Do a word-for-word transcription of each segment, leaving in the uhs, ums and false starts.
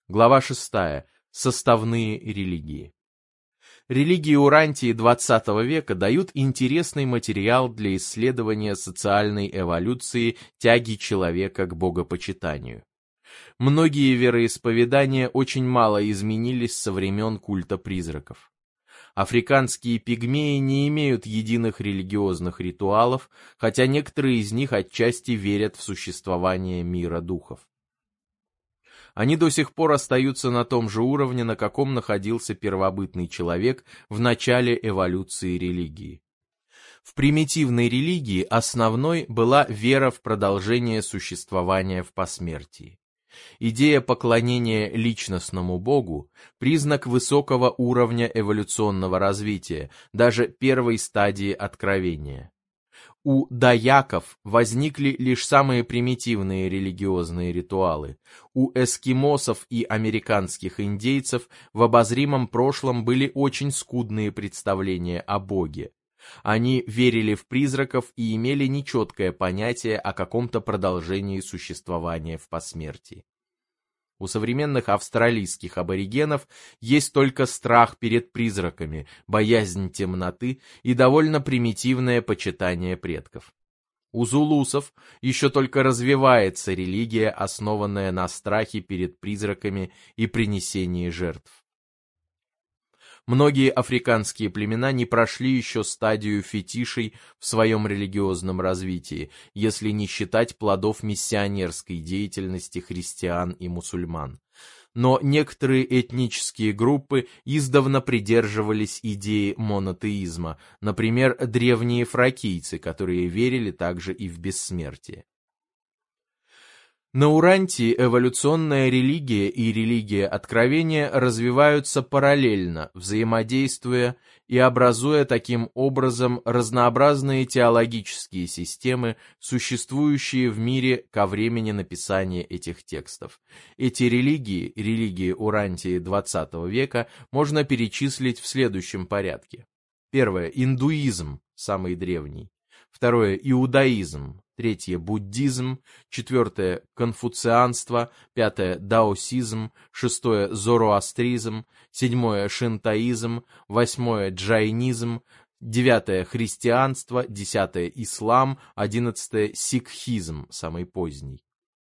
Глава шестая. Составные религии. Религии Урантии двадцатого века дают интересный материал для исследования социальной эволюции тяги человека к богопочитанию. Многие вероисповедания очень мало изменились со времен культа призраков. Африканские пигмеи не имеют единых религиозных ритуалов, хотя некоторые из них отчасти верят в существование мира духов. Они до сих пор остаются на том же уровне, на каком находился первобытный человек в начале эволюции религии. В примитивной религии основной была вера в продолжение существования в посмертии. Идея поклонения личностному богу – признак высокого уровня эволюционного развития, даже первой стадии откровения. У даяков возникли лишь самые примитивные религиозные ритуалы. У эскимосов и американских индейцев в обозримом прошлом были очень скудные представления о Боге. Они верили в призраков и имели нечеткое понятие о каком-то продолжении существования в посмертии. У современных австралийских аборигенов есть только страх перед призраками, боязнь темноты и довольно примитивное почитание предков. У зулусов еще только развивается религия, основанная на страхе перед призраками и принесении жертв. Многие африканские племена не прошли еще стадию фетишей в своем религиозном развитии, если не считать плодов миссионерской деятельности христиан и мусульман. Но некоторые этнические группы издавна придерживались идеи монотеизма, например, древние фракийцы, которые верили также и в бессмертие. На Урантии эволюционная религия и религия откровения развиваются параллельно, взаимодействуя и образуя таким образом разнообразные теологические системы, существующие в мире ко времени написания этих текстов. Эти религии, религии Урантии двадцатого века, можно перечислить в следующем порядке. Первое – индуизм, самый древний. Второе – иудаизм. Третье – буддизм, четвертое – конфуцианство, пятое – даосизм, шестое – зороастризм, седьмое – шинтоизм, восьмое – джайнизм, девятое – христианство, десятое – ислам, одиннадцатое – сикхизм, самый поздний.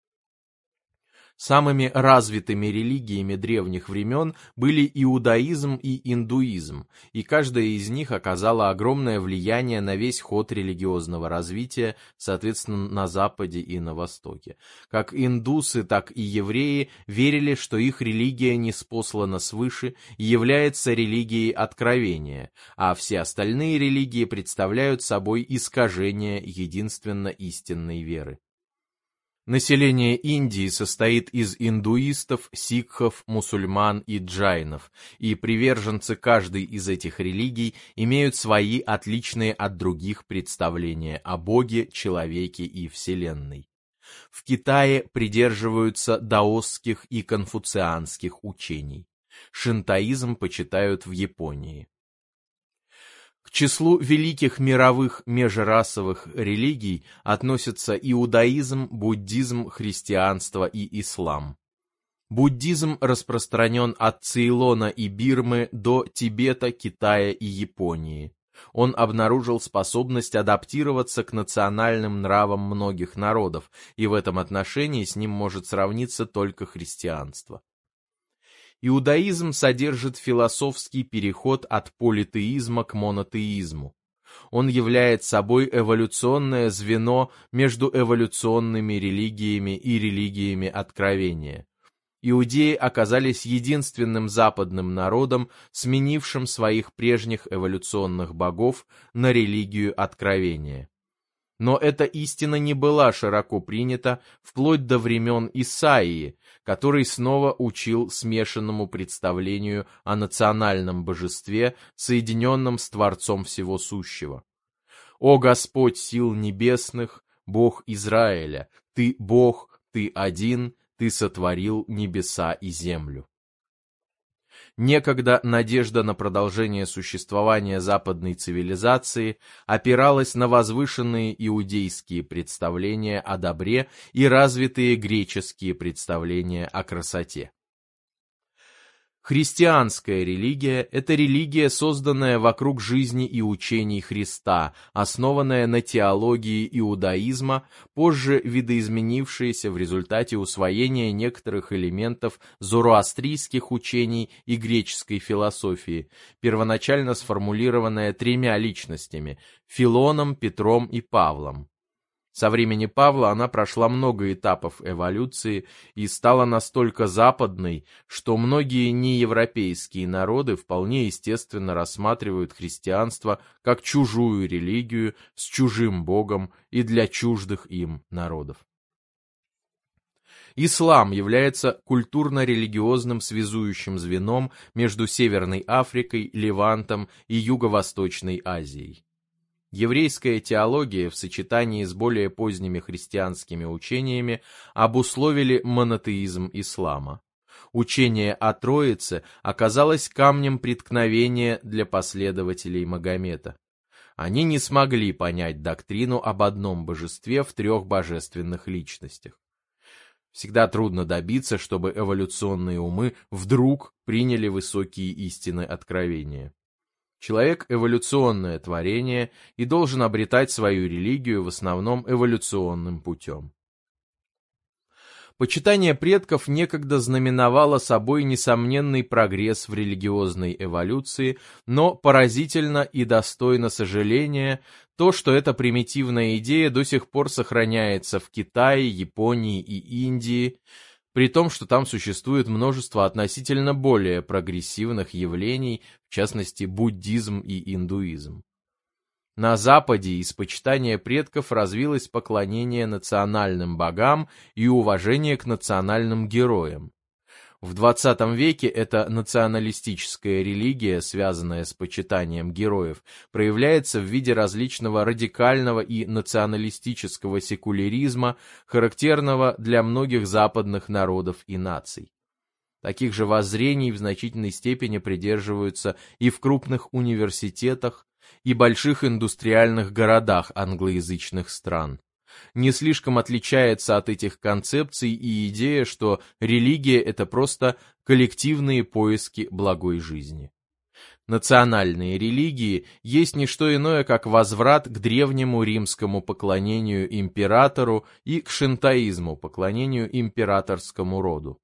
Самыми развитыми религиями древних времен были иудаизм и индуизм, и каждая из них оказала огромное влияние на весь ход религиозного развития, соответственно, на Западе и на Востоке. Как индусы, так и евреи верили, что их религия ниспослана свыше и является религией откровения, а все остальные религии представляют собой искажение единственно истинной веры. Население Индии состоит из индуистов, сикхов, мусульман и джайнов, и приверженцы каждой из этих религий имеют свои отличные от других представления о Боге, человеке и Вселенной. В Китае придерживаются даосских и конфуцианских учений. Шинтоизм почитают в Японии. К числу великих мировых межрасовых религий относятся иудаизм, буддизм, христианство и ислам. Буддизм распространен от Цейлона и Бирмы до Тибета, Китая и Японии. Он обнаружил способность адаптироваться к национальным нравам многих народов, и в этом отношении с ним может сравниться только христианство. Иудаизм содержит философский переход от политеизма к монотеизму. Он является собой эволюционное звено между эволюционными религиями и религиями откровения. Иудеи оказались единственным западным народом, сменившим своих прежних эволюционных богов на религию откровения. Но эта истина не была широко принята вплоть до времен Исаии, который снова учил смешанному представлению о национальном божестве, соединенном с Творцом Всего Сущего. «О Господь сил небесных, Бог Израиля, Ты Бог, Ты один, Ты сотворил небеса и землю». Некогда надежда на продолжение существования западной цивилизации опиралась на возвышенные иудейские представления о добре и развитые греческие представления о красоте. Христианская религия – это религия, созданная вокруг жизни и учений Христа, основанная на теологии иудаизма, позже видоизменившаяся в результате усвоения некоторых элементов зороастрийских учений и греческой философии, первоначально сформулированная тремя личностями – Филоном, Петром и Павлом. Со времени Павла она прошла много этапов эволюции и стала настолько западной, что многие неевропейские народы вполне естественно рассматривают христианство как чужую религию с чужим богом и для чуждых им народов. Ислам является культурно-религиозным связующим звеном между Северной Африкой, Левантом и Юго-Восточной Азией. Еврейская теология в сочетании с более поздними христианскими учениями обусловили монотеизм ислама. Учение о Троице оказалось камнем преткновения для последователей Магомета. Они не смогли понять доктрину об одном божестве в трех божественных личностях. Всегда трудно добиться, чтобы эволюционные умы вдруг приняли высокие истины откровения. Человек – эволюционное творение и должен обретать свою религию в основном эволюционным путем. Почитание предков некогда знаменовало собой несомненный прогресс в религиозной эволюции, но поразительно и достойно сожаления то, что эта примитивная идея до сих пор сохраняется в Китае, Японии и Индии, при том, что там существует множество относительно более прогрессивных явлений, в частности буддизм и индуизм. На Западе из почитания предков развилось поклонение национальным богам и уважение к национальным героям. В двадцатом веке эта националистическая религия, связанная с почитанием героев, проявляется в виде различного радикального и националистического секуляризма, характерного для многих западных народов и наций. Таких же воззрений в значительной степени придерживаются и в крупных университетах, и больших индустриальных городах англоязычных стран. Не слишком отличается от этих концепций и идея, что религия – это просто коллективные поиски благой жизни. Национальные религии есть не что иное, как возврат к древнему римскому поклонению императору и к шинтоизму, поклонению императорскому роду.